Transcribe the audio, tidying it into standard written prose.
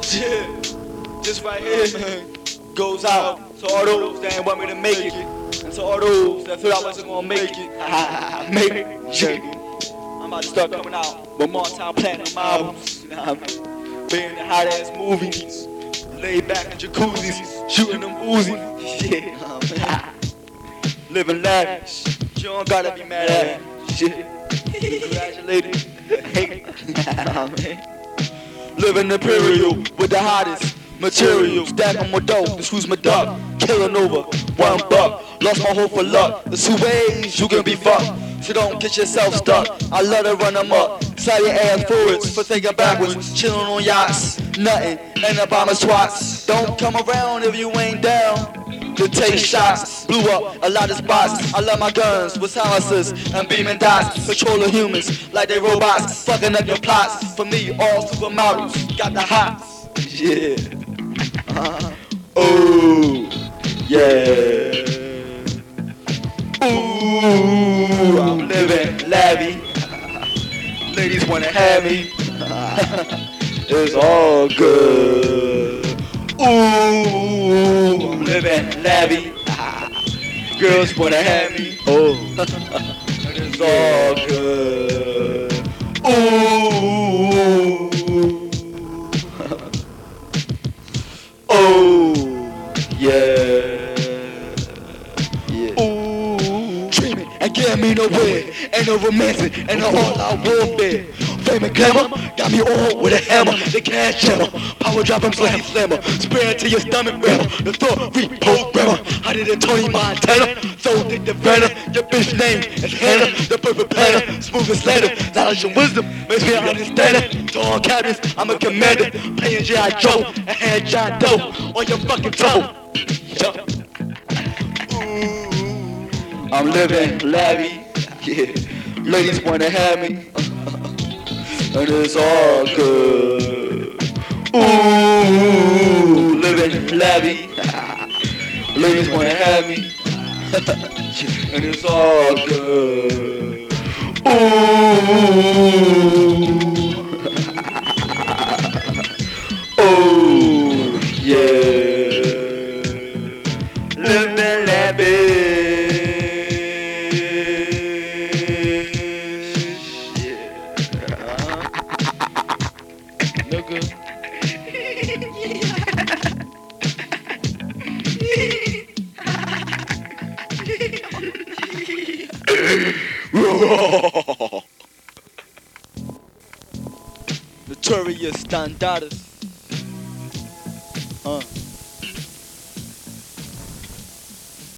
Shit, this right here, man, goes out to all those that ain't want me to make it, and to all those that thought I wasn't gonna make it. Make it. I'm about to start coming out with more time platinum albums. You know what I mean? Being in hot ass movies, laid back in jacuzzis, shooting them Uzis. Yeah, living lavish. You don't gotta be mad at it. Shit, congratulated. Hey, man. Living imperial with the hottest material. Stacking my dough, the screws my duck. Killing over, $1. Lost my hope for luck. There's two ways you can be fucked, so don't get yourself stuck. I love to run them up, slide your ass forwards for thinking backwards. Chilling on yachts, nothing, and the bombers twats. Don't come around if you ain't down to take shots. Blew up a lot of spots. I love my guns with silencers and beaming dots. Controlling humans like they robots, fucking up your plots. For me, all supermodels got the hots. Yeah. Oh, yeah. Ooh, I'm living lavish. Ladies wanna have me. It's all good. Ooh, I'm living lavish. Girls wanna have me. Oh, it's all good. Ooh, oh, yeah. Ooh, dreaming and getting me nowhere. Ain't no romancing, ain't no all-out warfare. Fame and glamour got me on with a hammer. The cash jammer, power drop 'em slam slammer. Spray it to your stomach rammer. The thought reprogrammer. I did a Tony Montana, so did the Vanna. Your bitch name is Hannah, the perfect planner. Smooth and slender, knowledge and wisdom makes me understand it. To all cabinets, I'm a commander. Playing G.I. Joe and hand John Doe on your fucking toe. Ooh, I'm living lavish. Yeah, ladies wanna have me. And it's all good. Ooh, living lavish. Ladies wanna have me. And it's all good. Ooh. Oh, yeah. Living lavish. Nigga. Notorious Standards.